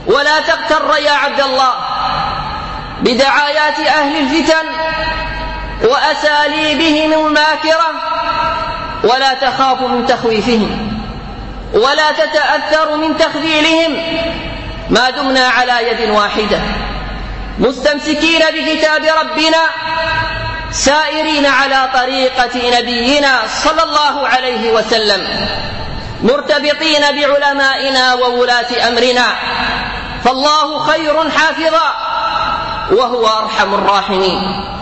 ولا تغتر يا عبد الله بدعايات أهل الفتن وأساليبهم الماكرة، ولا تخاف من تخويفهم ولا تتأثر من تخذيلهم، ما دمنا على يد واحدة مستمسكين بكتاب ربنا، سائرين على طريقة نبينا صلى الله عليه وسلم، مرتبطين بعلمائنا وولاة أمرنا، فالله خير حافظا وهو أرحم الراحمين.